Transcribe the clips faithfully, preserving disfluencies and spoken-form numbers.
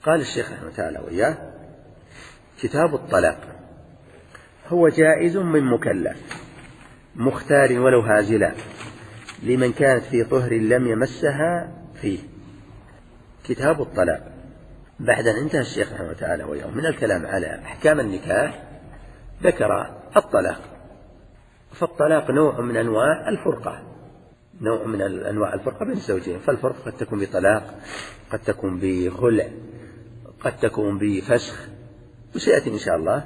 قال الشيخ رحمه الله تعالى وإياه: كتاب الطلاق هو جائز من مكلف مختار ولو هازلا لمن كانت في طهر لم يمسها فيه. كتاب الطلاق بعد أن انتهى الشيخ رحمه الله تعالى وإياه من الكلام على أحكام النكاح ذكر الطلاق. فالطلاق نوع من أنواع الفرقة، نوع من أنواع الفرقة بين الزوجين. فالفرقة قد تكون بطلاق، قد تكون بخلع، قد تكون بفسخ، وسيأتي إن شاء الله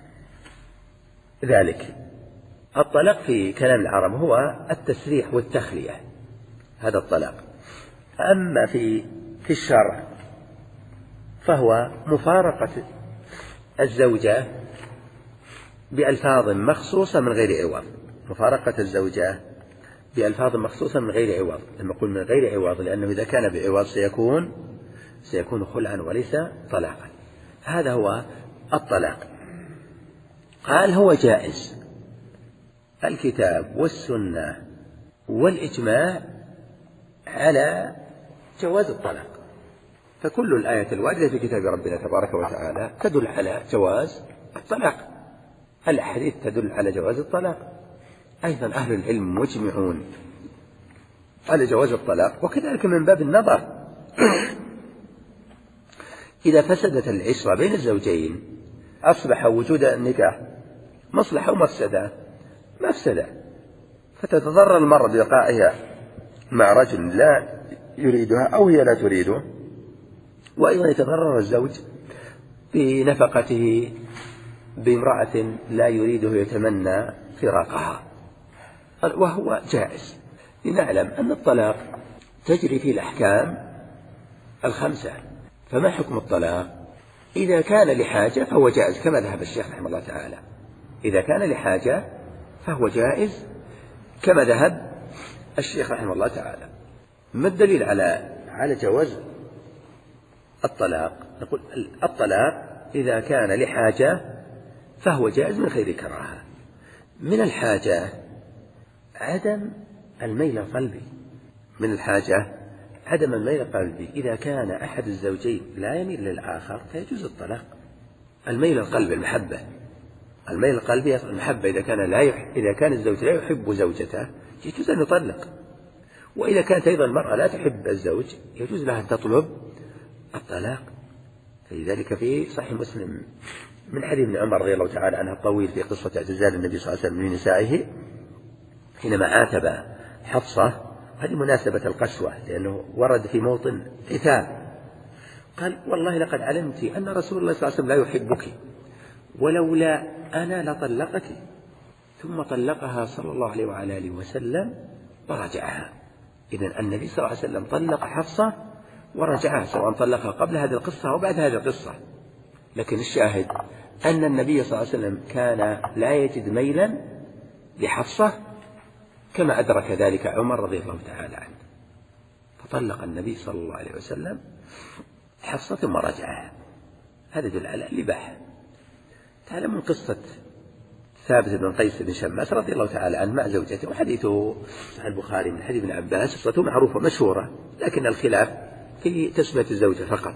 ذلك. الطلاق في كلام العرب هو التسريح والتخلية، هذا الطلاق. أما في في الشرع فهو مفارقة الزوجة بألفاظ مخصوصة من غير عوض، مفارقة الزوجة بألفاظ مخصوصة من غير عوض. لما أقول من غير عوض لأنه إذا كان بعوض سيكون سيكون خلعا وليس طلاقا. هذا هو الطلاق. قال هو جائز. الكتاب والسنة والإجماع على جواز الطلاق، فكل الآية الواردة في كتاب ربنا تبارك وتعالى تدل على جواز الطلاق. الأحاديث تدل على جواز الطلاق. أيضا أهل العلم مجمعون على جواز الطلاق. وكذلك من باب النظر إذا فسدت العشرة بين الزوجين أصبح وجود النكاح مصلحة ومفسدة. مفسدة، فتتضرر المرأة ببقائها مع رجل لا يريدها أو هي لا تريده، وأيضا يتضرر الزوج بنفقته بامرأة لا يريده يتمنى فراقها، وهو جائز. لنعلم أن الطلاق تجري فيه الأحكام الخمسة. فما حكم الطلاق؟ إذا كان لحاجة فهو جائز كما ذهب الشيخ رحمه الله تعالى. إذا كان لحاجة فهو جائز كما ذهب الشيخ رحمه الله تعالى. ما الدليل على على جواز الطلاق؟ نقول الطلاق إذا كان لحاجة فهو جائز من غير كراهة. من الحاجة عدم الميل القلبي، من الحاجة عدم الميل القلبي. إذا كان أحد الزوجين لا يميل للآخر فيجوز الطلاق. الميل القلبي المحبة، الميل القلبي المحبة. إذا كان لا يح... إذا كان الزوج لا يحب زوجته يجوز أن يطلق. وإذا كانت أيضا المرأة لا تحب الزوج يجوز لها أن تطلب الطلاق. فلذلك في صحيح مسلم من حديث ابن عمر رضي الله تعالى عنه الطويل في قصة اعتزال النبي صلى الله عليه وسلم لنسائه حينما عاتب حفصة. هذه مناسبة القسوة لأنه ورد في موطن عتاب. قال: والله لقد علمت أن رسول الله صلى الله عليه وسلم لا يحبك ولولا أنا لطلقك. ثم طلقها صلى الله عليه وعلى آله وسلم ورجعها. إذن النبي صلى الله عليه وسلم طلق حفصة ورجعها، سواء طلقها قبل هذه القصة أو بعد هذه القصة. لكن الشاهد أن النبي صلى الله عليه وسلم كان لا يجد ميلا لحفصة كما أدرك ذلك عمر رضي الله تعالى عنه، فطلق النبي صلى الله عليه وسلم حفصة ثم رجعها. هذا يدل على الإباحة. تعلمون قصة ثابت بن قيس بن شماس رضي الله تعالى عنه مع زوجته، وحديثه صحيح البخاري من حديث ابن عباس، قصته معروفة مشهورة، لكن الخلاف في تسمية الزوجة فقط.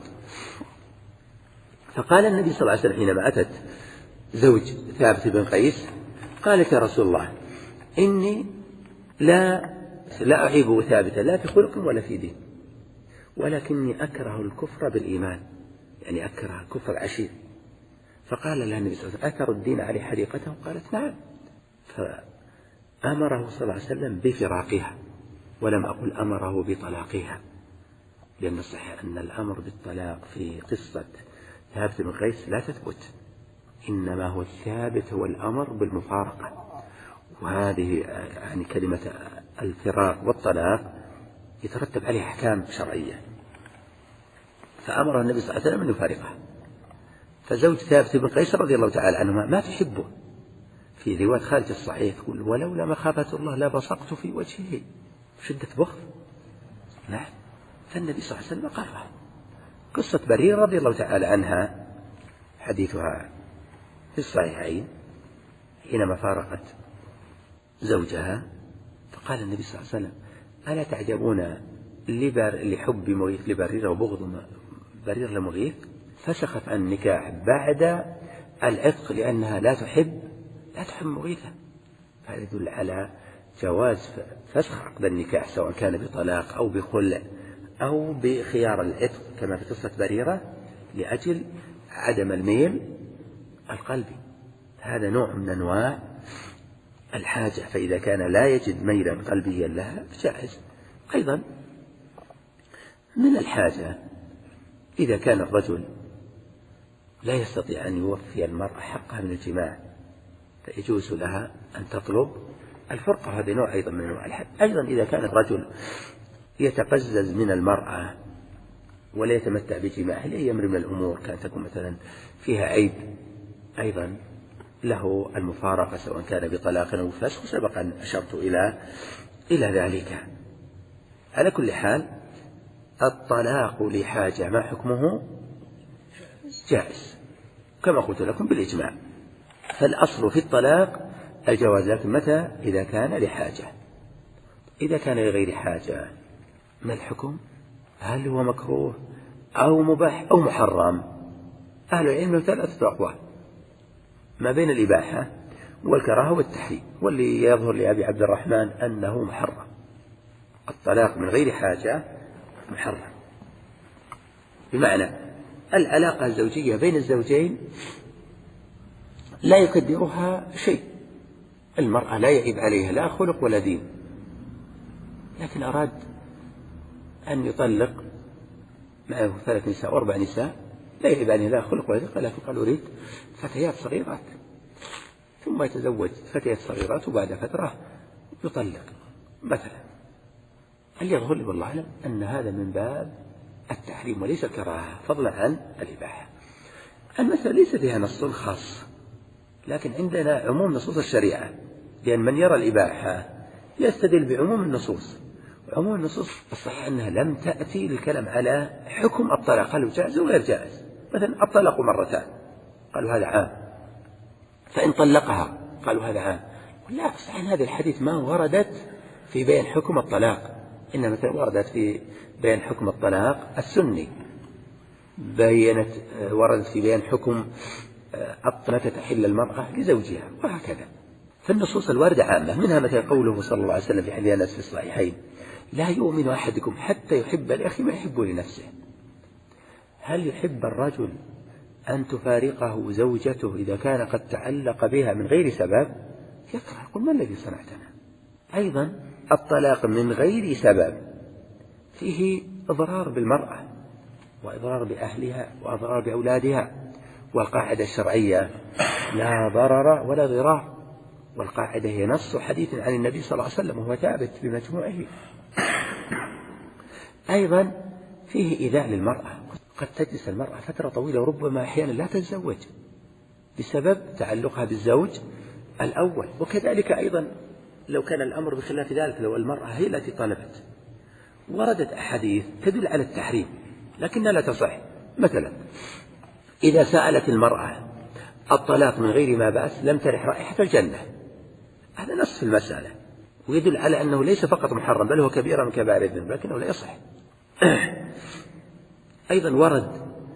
فقال النبي صلى الله عليه وسلم حينما أتت زوج ثابت بن قيس قالت: يا رسول الله إني لا لا أعيب ثابتا لا في خلق ولا في دين، ولكني أكره الكفر بالإيمان، يعني أكره الكفر العشير. فقال لها النبي صلى الله عليه وسلم: أثر الدين عليه حديقته؟ قالت: نعم. فأمره صلى الله عليه وسلم بفراقها، ولم أقل أمره بطلاقها، لأن الصحيح أن الأمر بالطلاق في قصة ثابت بن قيس لا تثبت، إنما هو الثابت هو الأمر بالمفارقة. وهذه يعني كلمة الفراق والطلاق يترتب عليها أحكام شرعية، فأمر النبي صلى الله عليه وسلم أن يفارقها. فزوج ثابت بن قيس رضي الله تعالى عنهما ما تحبه. في رواية خارج الصحيح تقول: ولولا مخافة الله لبصقت في وجهه، شدة بخل. نعم. فالنبي صلى الله عليه وسلم قرر. قصة بريرة رضي الله تعالى عنها حديثها في الصحيحين حينما فارقت زوجها، فقال النبي صلى الله عليه وسلم: ألا تعجبون لحب مغيث لبريرة وبغض بريرة المغيث فسخت عن النكاح بعد العتق لأنها لا تحب لا تحب مغيثة. هذا يدل على جواز فسخ عقد النكاح سواء كان بطلاق أو بخلع أو بخيار العتق كما في قصة بريرة لأجل عدم الميل القلبي. هذا نوع من أنواع الحاجة، فإذا كان لا يجد ميلا قلبيا لها فجائز. أيضا من الحاجة إذا كان الرجل لا يستطيع أن يوفي المرأة حقها من الجماع فيجوز لها أن تطلب الفرقة، هذا نوع أيضا من أنواع الحاجة. أيضا إذا كان الرجل يتقزز من المرأة ولا يتمتع بجماعها لأي أمر من الأمور، كانت تكون مثلا فيها عيب، أيضا له المفارقة سواء كان بطلاق أو فسخ، سبق أن أشرت إلى إلى ذلك. على كل حال الطلاق لحاجة ما حكمه؟ جائز كما قلت لكم بالإجماع. فالأصل في الطلاق الجواز، لكن متى؟ إذا كان لحاجة. إذا كان لغير حاجة ما الحكم؟ هل هو مكروه أو مباح أو محرم؟ أهل العلم له ثلاثة أقوال ما بين الإباحة والكراهة والتحريم، واللي يظهر لأبي عبد الرحمن أنه محرم. الطلاق من غير حاجة محرم، بمعنى العلاقة الزوجية بين الزوجين لا يقدرها شيء، المرأة لا يعيب عليها لا خلق ولا دين، لكن أراد أن يطلق معه ثلاث نساء وأربع نساء لا يعيب عليها لا خلق ولا دين، لكن قال أريد فتيات صغيرات، ثم يتزوج فتيات صغيرات وبعد فترة يطلق مثلا. هل يظهر لي والله أعلم أن هذا من باب التحريم وليس الكراهة فضلا عن الإباحة. المسألة ليس فيها نص خاص، لكن عندنا عموم نصوص الشريعة، لأن من يرى الإباحة يستدل بعموم النصوص، وعموم النصوص الصحيح أنها لم تأتي للكلام على حكم الطلاق قالوا جائز وغير جائز. مثلا الطلاق مرتان قالوا هذا عام، فإن طلقها قالوا هذا عام. لا، صحيح هذا الحديث ما وردت في بيان حكم الطلاق، إنما وردت في بيان حكم الطلاق السني، بينت وردت في بيان حكم متى تحل المرأة لزوجها وهكذا. فالنصوص الواردة عامة، منها مثل قوله صلى الله عليه وسلم في حديث أنس في الصحيحين لا يؤمن أحدكم حتى يحب لأخيه ما يحب لنفسه. هل يحب الرجل أن تفارقه زوجته إذا كان قد تعلق بها من غير سبب؟ يكره، يقول ما الذي صنعتنا. أيضا الطلاق من غير سبب فيه إضرار بالمرأة وإضرار بأهلها وإضرار بأولادها، والقاعدة الشرعية لا ضرر ولا ضرار، والقاعدة هي نص حديث عن النبي صلى الله عليه وسلم وهو ثابت بمجموعه. أيضا فيه إيذاء للمرأة، قد تجلس المرأة فترة طويلة وربما أحيانا لا تتزوج بسبب تعلقها بالزوج الأول. وكذلك أيضا لو كان الأمر بخلاف ذلك، لو المرأة هي التي طلبت، وردت أحاديث تدل على التحريم لكنها لا تصح. مثلا إذا سألت المرأة الطلاق من غير ما بأس لم ترح رائحة الجنة، هذا نص في المسألة ويدل على أنه ليس فقط محرم بل هو كبيرة من كبائر الذنوب لكنه لا يصح. أيضا ورد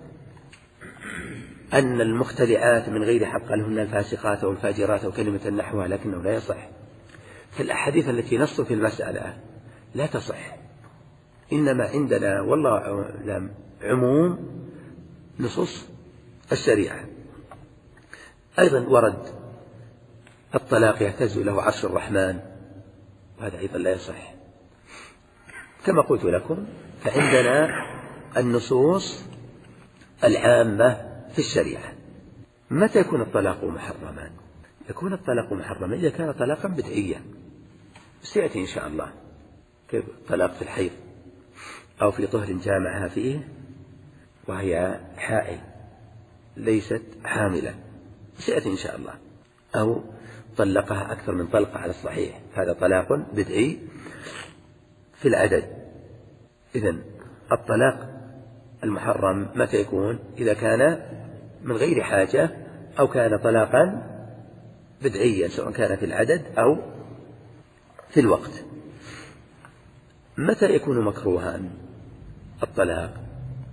أن المختلعات من غير حق لهن الفاسقات أو الفاجرات أو كلمة نحوها لكنه لا يصح. فالأحاديث التي نص في المسألة لا تصح، إنما عندنا والله أعلم عموم نصوص الشريعة. أيضا ورد الطلاق يهتز له عرش الرحمن، وهذا أيضا لا يصح. كما قلت لكم فعندنا النصوص العامة في الشريعة. متى يكون الطلاق محرما؟ يكون الطلاق محرما إذا كان طلاقا بدعيا، سيأتي إن شاء الله كيف طلاق في الحيض أو في طهر جامعها فيه وهي حائل ليست حاملة، سيأتي إن شاء الله، أو طلقها أكثر من طلقة على الصحيح، هذا طلاق بدعي في العدد. إذن الطلاق المحرم متى يكون؟ إذا كان من غير حاجة أو كان طلاقا بدعيا سواء كان في العدد أو في الوقت. متى يكون مكروها الطلاق؟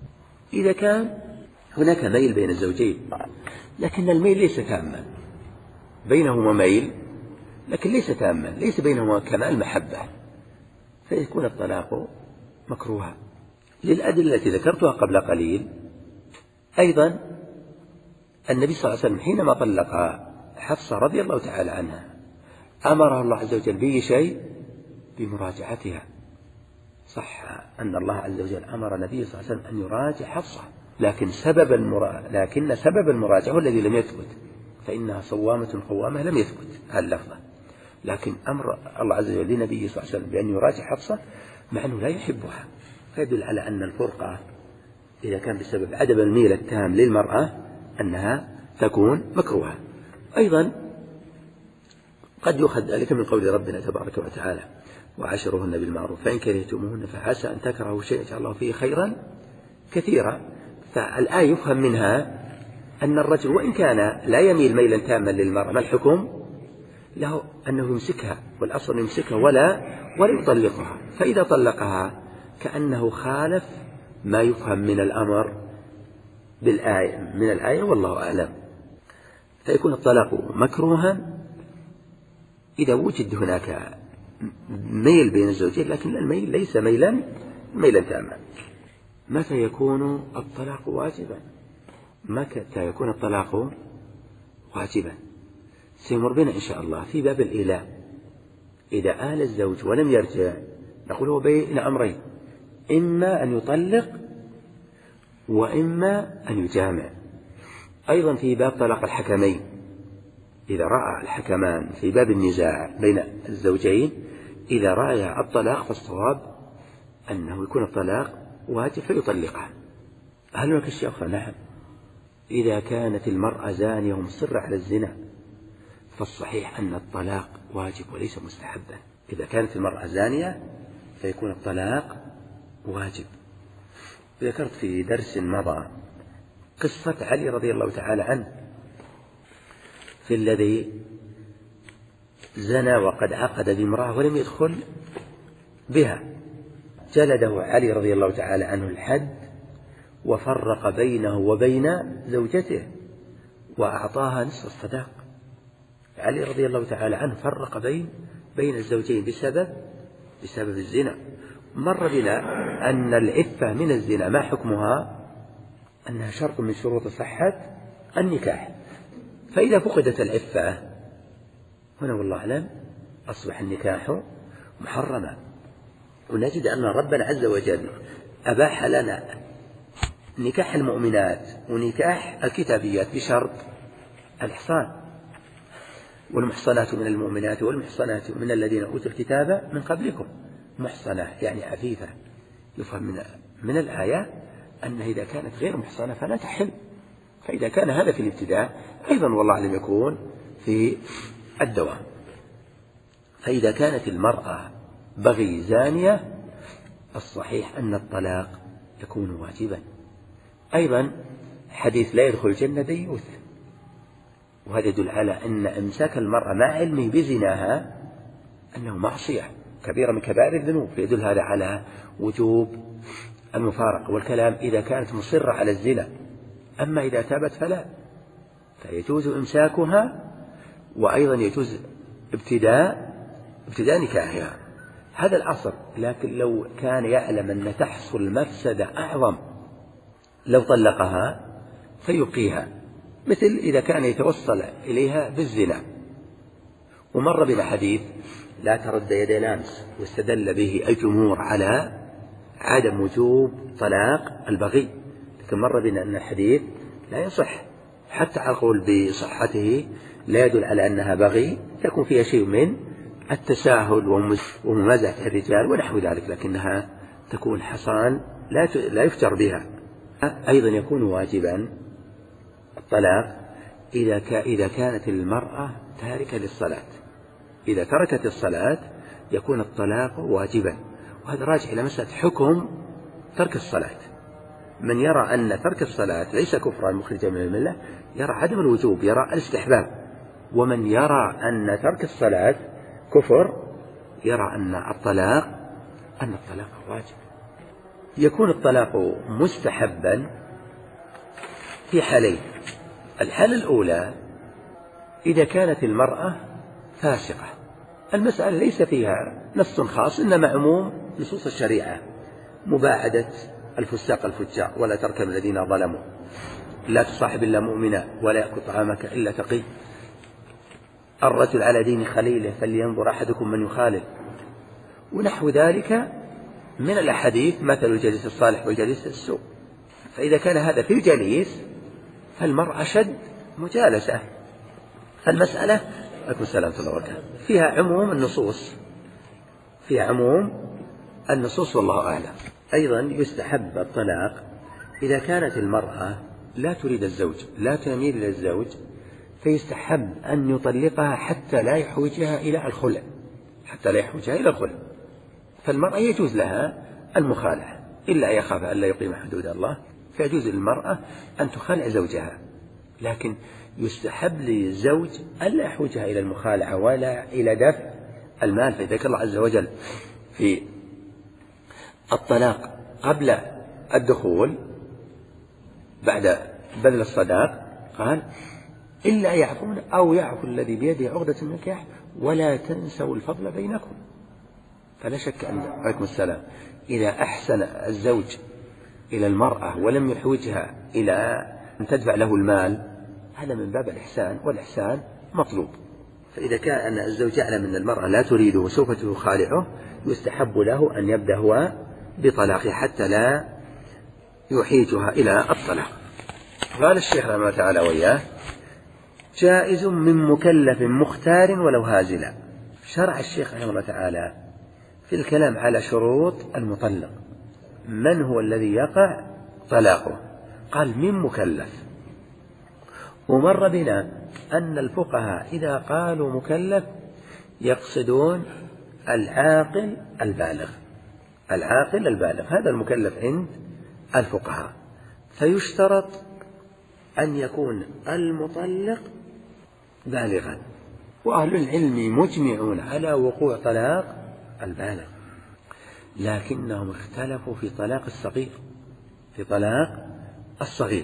إذا كان هناك ميل بين الزوجين لكن الميل ليس تاما، بينهما ميل لكن ليس تاما، ليس بينهما كمال محبة، فيكون الطلاق مكروها للأدلة التي ذكرتها قبل قليل. أيضا النبي صلى الله عليه وسلم حينما طلق حفصة رضي الله تعالى عنها أمره الله عز وجل بأي شيء؟ بمراجعتها. صح أن الله عز وجل أمر النبي صلى الله عليه وسلم أن يراجع حفصة، لكن سبب المرا... لكن سبب المراجعة هو الذي لم يثبت، فإنها صوامة قوامة لم يثبت هاللفظة، لكن أمر الله عز وجل لنبيه صلى الله عليه وسلم بأن يراجع حفصة مع أنه لا يحبها، فيدل على أن الفرقة إذا كان بسبب عدم الميل التام للمرأة أنها تكون مكروهة. أيضا قد يؤخذ ذلك من قول ربنا تبارك وتعالى وعاشروهن بالمعروف فإن كرهتموهن فعسى أن تكرهوا شيئا يجعل الله فيه خيرا كثيرا. فالآية يفهم منها أن الرجل وإن كان لا يميل ميلا تاما للمرأة ما الحكم له؟ أنه يمسكها، والأصل يمسكها ولا ولا يطلقها، فإذا طلقها كأنه خالف ما يفهم من الأمر بالآية من الآية والله أعلم. فيكون الطلاق مكروها إذا وجد هناك ميل بين الزوجين لكن الميل ليس ميلا ميلا تاما. متى يكون الطلاق واجبا؟ متى يكون الطلاق واجبا؟ سيمر بنا إن شاء الله في باب الإيلاء. إذا آل الزوج ولم يرجع نقول هو بين أمرين، إما أن يطلق وإما أن يجامع. أيضا في باب طلاق الحكمين، إذا رأى الحكمان في باب النزاع بين الزوجين إذا رأى الطلاق فالصواب أنه يكون الطلاق واجب فيطلقها. هل هناك الشيخ؟ نعم. إذا كانت المرأة زانية ومصرة على الزنا فالصحيح أن الطلاق واجب وليس مستحبا. إذا كانت المرأة زانية فيكون الطلاق واجب. ذكرت في درس مضى قصة علي رضي الله تعالى عنه في الذي زنى وقد عقد بامرأة ولم يدخل بها، جلده علي رضي الله تعالى عنه الحد وفرق بينه وبين زوجته وأعطاها نصف الصداق. علي رضي الله تعالى عنه فرق بين بين الزوجين بسبب بسبب الزنا. مر بنا أن العفة من الزنا ما حكمها؟ أنها شرط من شروط صحة النكاح، فإذا فقدت العفة هنا والله أعلم أصبح النكاح محرما. ونجد أن ربنا عز وجل أباح لنا نكاح المؤمنات ونكاح الكتابيات بشرط الإحصان، والمحصنات من المؤمنات والمحصنات من الذين أوتوا الكتاب من قبلكم محصنات يعني عفيفة. يفهم من من الآية أن إذا كانت غير محصنة فلا تحل، فإذا كان هذا في الابتداء أيضا والله لم يكون في الدوام. فإذا كانت المرأة بغي زانية الصحيح أن الطلاق يكون واجبا. أيضا حديث لا يدخل الجنة ديوث، وهذا يدل على أن إمساك المرأة مع علمه بزناها أنه معصية كبيرة من كبائر الذنوب، فيدل هذا على وجوب المفارقة والكلام إذا كانت مصرة على الزنا. أما إذا تابت فلا، فيجوز إمساكها وأيضا يجوز ابتداء ابتداء نكاحها، هذا الأصل. لكن لو كان يعلم أن تحصل مفسدة أعظم لو طلقها فيبقيها، مثل إذا كان يتوصل إليها بالزنا. ومر بنا حديث لا ترد يد لامس واستدل به الجمهور على عدم وجوب طلاق البغي، لكن مر بنا أن الحديث لا يصح، حتى على القول بصحته لا يدل على أنها بغي، تكون فيها شيء من التساهل وممازحة الرجال ونحو ذلك، لكنها تكون حصان لا لا يفتر بها. أيضا يكون واجبا الطلاق إذا إذا كانت المرأة تاركة للصلاة، إذا تركت الصلاة يكون الطلاق واجبا، وهذا راجع إلى مسألة حكم ترك الصلاة. من يرى أن ترك الصلاة ليس كفرا مخرجا من الملة يرى عدم الوجوب، يرى الاستحباب. ومن يرى أن ترك الصلاة كفر يرى أن الطلاق أن الطلاق واجب. يكون الطلاق مستحبا في حالين. الحالة الأولى إذا كانت المرأة فاسقة، المسألة ليس فيها نص خاص، إنما عموم نصوص الشريعة: مباعدة الفساق الفجار، ولا تركب الذين ظلموا، لا تصاحب إلا مؤمنا، ولا يأكل طعامك إلا تقي، الرجل على دين خليله فلينظر أحدكم من يخالل، ونحو ذلك من الأحاديث: مثل الجليس الصالح والجليس السوء. فإذا كان هذا في الجليس فالمرأة شد مجالسة. المسألة عليكم السلام ورحمة الله وبركاته فيها عموم النصوص، فيها عموم النصوص والله أعلم. أيضا يستحب الطلاق إذا كانت المرأة لا تريد الزوج، لا تميل إلى الزوج، فيستحب أن يطلقها حتى لا يحوجها إلى الخلع، حتى لا يحوجها إلى الخلع. فالمرأة يجوز لها المخالعة إلا يخاف أن لا يقيم حدود الله، فيجوز للمرأة أن تخالع زوجها، لكن يستحب للزوج ألا يحوجها إلى المخالعة ولا إلى دفع المال. فذكر الله عز وجل في الطلاق قبل الدخول بعد بذل الصداق قال: إلا يعفون أو يعفو الذي بيده عقدة النكاح ولا تنسوا الفضل بينكم. فلا شك أن عليكم السلام إذا أحسن الزوج إلى المرأة ولم يحوجها إلى أن تدفع له المال، هذا من باب الإحسان، والإحسان مطلوب. فإذا كان الزوج يعلم أن المرأة لا تريده وسوف تخالعه، يستحب له أن يبدأ هو بطلاقه حتى لا يحيجها إلى الطلاق. قال الشيخ رحمه الله تعالى وإياه: جائز من مكلف مختار ولو هازلا. شرع الشيخ رحمه الله تعالى في الكلام على شروط المطلق، من هو الذي يقع طلاقه؟ قال: من مكلف. ومر بنا أن الفقهاء إذا قالوا مكلف يقصدون العاقل البالغ، العاقل البالغ هذا المكلف عند الفقهاء. فيشترط أن يكون المطلق بالغا، وأهل العلم مجمعون على وقوع طلاق البالغ، لكنهم اختلفوا في طلاق الصغير. في طلاق الصغير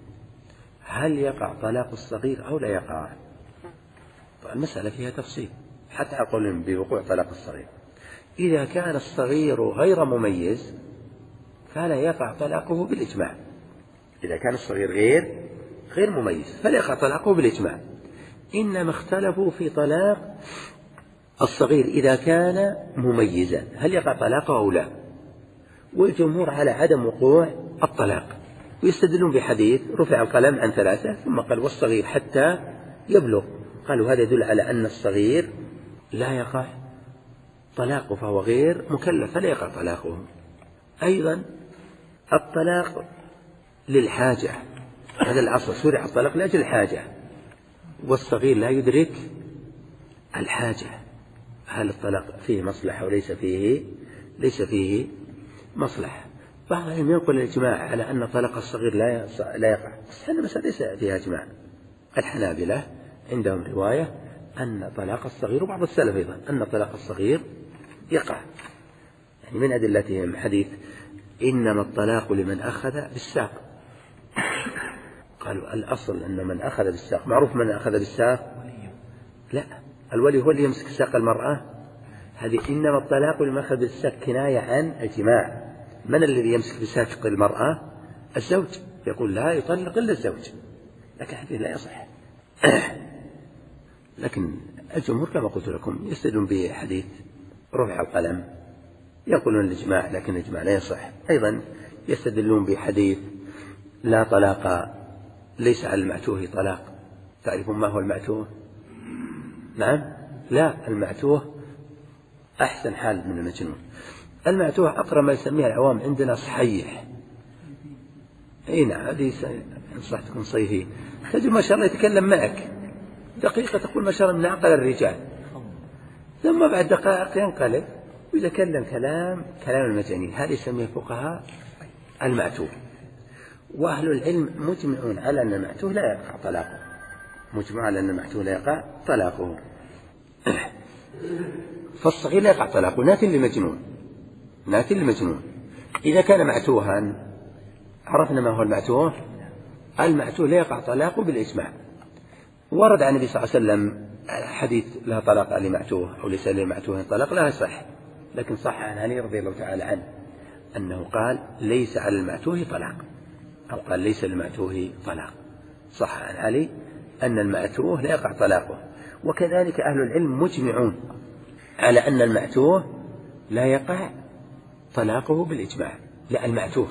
هل يقع طلاق الصغير أو لا يقع؟ المسألة فيها تفصيل حتى أقول بوقوع طلاق الصغير. إذا كان الصغير غير مميز فلا يقع طلاقه بالإجماع. إذا كان الصغير غير غير مميز فلا يقع طلاقه بالإجماع. إنما اختلفوا في طلاق الصغير إذا كان مميزا هل يقع طلاقه أو لا، والجمهور على عدم وقوع الطلاق، ويستدلون بحديث: رفع القلم عن ثلاثة ثم قال: والصغير حتى يبلغ. قالوا هذا يدل على أن الصغير لا يقع طلاقه فهو غير مكلف فلا يقع طلاقه. أيضا الطلاق للحاجة، هذا الأصل، شرع الطلاق لأجل الحاجة، والصغير لا يدرك الحاجة. هل الطلاق فيه مصلحة وليس فيه ليس فيه مصلحة؟ بعضهم ينقل الإجماع على أن طلاق الصغير لا لا يقع، بس هذا مسألة ليس فيها إجماع. الحنابلة عندهم رواية أن طلاق الصغير، وبعض السلف أيضا أن طلاق الصغير يقع. يعني من أدلتهم حديث: إنما الطلاق لمن أخذ بالساق. قالوا الأصل أن من أخذ بالساق، معروف من أخذ بالساق؟ لا، الولي هو اللي يمسك ساق المرأة. هذه إنما الطلاق لمن أخذ بالساق كناية عن الجماع. من الذي يمسك بساق المرأة؟ الزوج. يقول لا يطلق إلا الزوج، لكن حديث لا يصح. لكن الجمهور كما قلت لكم يستدلون بحديث رفع القلم، يقولون الإجماع، لكن الإجماع لا يصح. أيضا يستدلون بحديث: لا طلاق ليس على المعتوه طلاق. تعرفون ما هو المعتوه؟ نعم؟ لا، المعتوه أحسن حال من المجنون. المعتوه أقرب ما يسميها العوام عندنا صحيح. أي نعم، هذه أنصح تكون صيفي، تجد ما شاء الله يتكلم معك دقيقة تقول ما شاء الله من أعقل الرجال، ثم بعد دقائق ينقلب ويتكلم كلام كلام المجانين. هذا يسميه الفقهاء المعتوه. وأهل العلم مجمعون على أن المعتوه لا يقع طلاقه، مجمع على أن المعتوه لا يقع طلاقه. فالصغير لا يقع طلاقه، ناتي للمجنون، ناتي للمجنون. إذا كان معتوها عرفنا ما هو المعتوه. المعتوه لا يقع طلاقه بالإجماع. ورد عن النبي صلى الله عليه وسلم حديث لا طلاق لمعتوه أو ليس لمعتوه طلاق، لا يصح، لكن صح عن علي رضي الله تعالى عنه أنه قال ليس على المعتوه طلاق، أو قال ليس للمعتوه طلاق. صح عن علي أن المعتوه لا يقع طلاقه. وكذلك أهل العلم مجمعون على أن المعتوه لا يقع طلاقه بالإجماع. لا، المعتوه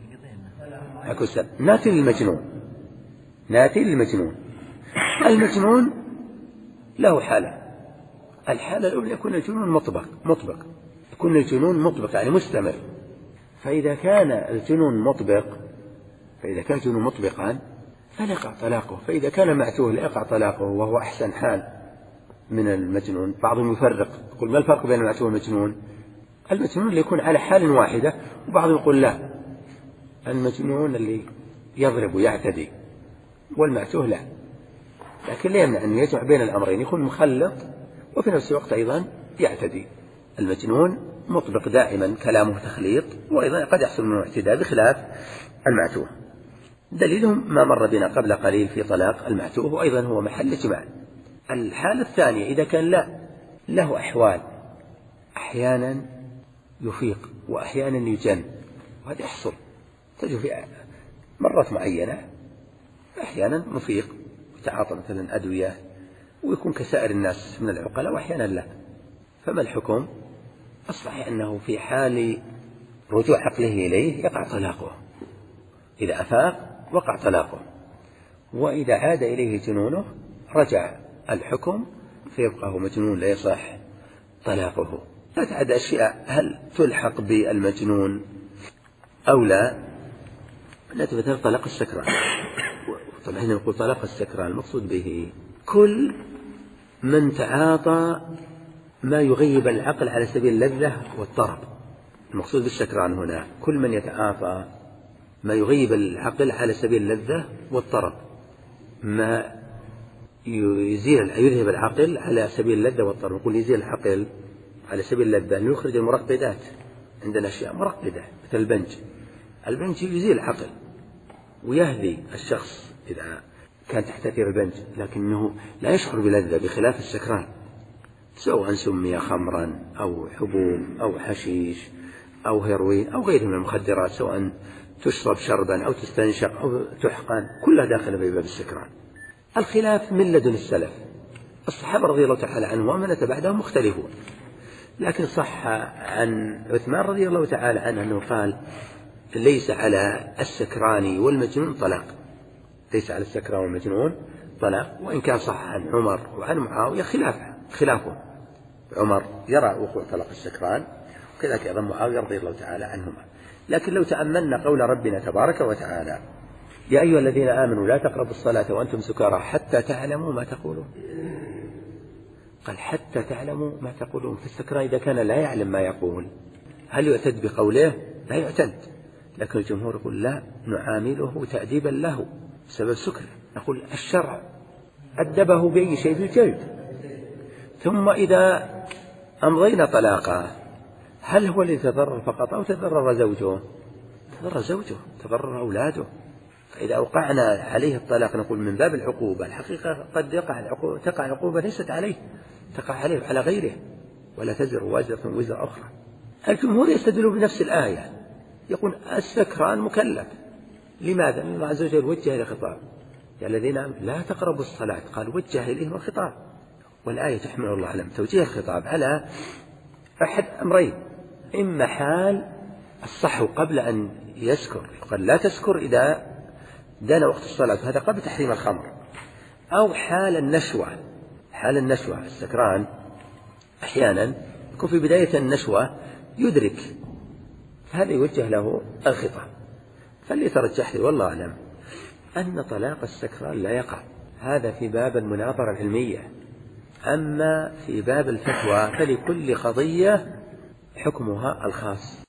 ناتي للمجنون، ناتي للمجنون. المجنون له حالة. الحالة الأولى يكون الجنون مطبق مطبق يكون الجنون مطبق يعني مستمر. فإذا كان الجنون مطبق فإذا كان الجنون مطبقا فلا يقع طلاقه. فإذا كان معتوه لا يقع طلاقه وهو أحسن حال من المجنون. بعضهم يفرق يقول ما الفرق بين المعتوه والمجنون؟ المجنون اللي يكون على حال واحدة، وبعضهم يقول لا، المجنون اللي يضرب ويعتدي، والمعتوه لا. لكن لا يمنع أن يجمع بين الأمرين، يكون مخلط وفي نفس الوقت أيضا يعتدي. المجنون مطبق دائما كلامه تخليط، وأيضا قد يحصل منه اعتداء بخلاف المعتوه. دليلهم ما مر بنا قبل قليل في طلاق المعتوه، وأيضا هو محل اجماع. الحالة الثانية إذا كان لا له أحوال، أحيانا يفيق وأحيانا يجن، وهذا يحصل تجد في مرات معينة. أحيانا مفيق يتعاطى مثلا أدوية ويكون كسائر الناس من العقلاء، وأحيانا لا. فما الحكم؟ أصبح أنه في حال رجوع عقله إليه يقع طلاقه. إذا أفاق وقع طلاقه، وإذا عاد إليه جنونه رجع الحكم فيبقى هو مجنون لا يصح طلاقه. لا تعد أشياء هل تلحق بالمجنون أو لا. مثلا طلاق السكران. طبعا هنا نقول طلاق السكران المقصود به كل من تعاطى ما يغيب العقل على سبيل اللذة والطرب. المقصود بالسكران هنا كل من يتعاطى ما يغيب العقل على سبيل اللذة والطرب، ما يزيل يذهب العقل على سبيل اللذة والطرب. نقول يزيل العقل على سبيل اللذة أنه يخرج المرقدات. عندنا أشياء مرقدة مثل البنج. البنج يزيل العقل ويهدي الشخص إذا كان تحتكر البنج، لكنه لا يشعر بلذة بخلاف السكران، سواء سمي خمرا أو حبوب أو حشيش أو هيروين أو غيره من المخدرات، سواء تشرب شربا أو تستنشق أو تحقن، كلها داخل في باب السكران. الخلاف من لدن السلف. الصحابة رضي الله تعالى عنهم ومن أتى بعدهم مختلفون، لكن صح عن عثمان رضي الله تعالى عنه أنه قال ليس على السكران والمجنون طلاق، ليس على السكران والمجنون طلاق. وإن كان صح عن عمر وعن معاوية خلافه خلافه عمر يرى وقوع طلاق السكران، وكذلك أيضا معاوية رضي الله تعالى عنهما. لكن لو تأملنا قول ربنا تبارك وتعالى يا أيها الذين آمنوا لا تقربوا الصلاة وأنتم سكارى حتى تعلموا ما تقولون، قال حتى تعلموا ما تقولون. فالسكران إذا كان لا يعلم ما يقول هل يعتد بقوله؟ لا يعتد. لكن الجمهور يقول لا، نعامله تأديبا له بسبب سكره. نقول الشرع أدبه بأي شيء بالجلد. ثم إذا أمضينا طلاقه هل هو الذي تضرر فقط أو تضرر زوجه؟ تضرر زوجه، تضرر أولاده. فإذا أوقعنا عليه الطلاق نقول من باب العقوبة. الحقيقة قد يقع العقوبة تقع عقوبة ليست عليه، تقع عليه على غيره، ولا تزر وازرة وزر أخرى. الجمهور يستدل بنفس الآية، يقول السكران مكلف. لماذا؟ لأن الله عز وجل وجه إلى خطاب يا الذين لا تقربوا الصلاة، قال وجه إليهم الخطاب. والآية تحمل الله على توجيه الخطاب على أحد أمرين: إما حال الصحو قبل أن يسكر، قال لا تسكر إذا دان وقت الصلاة، هذا قبل تحريم الخمر، أو حال النشوة. حال النشوة السكران أحيانا يكون في بداية النشوة يدرك، هذا يوجه له الخطاب. فاللي ترجح لي والله أعلم أن طلاق السكران لا يقع، هذا في باب المناظرة العلمية. أما في باب الفتوى فلكل قضية حكمها الخاص.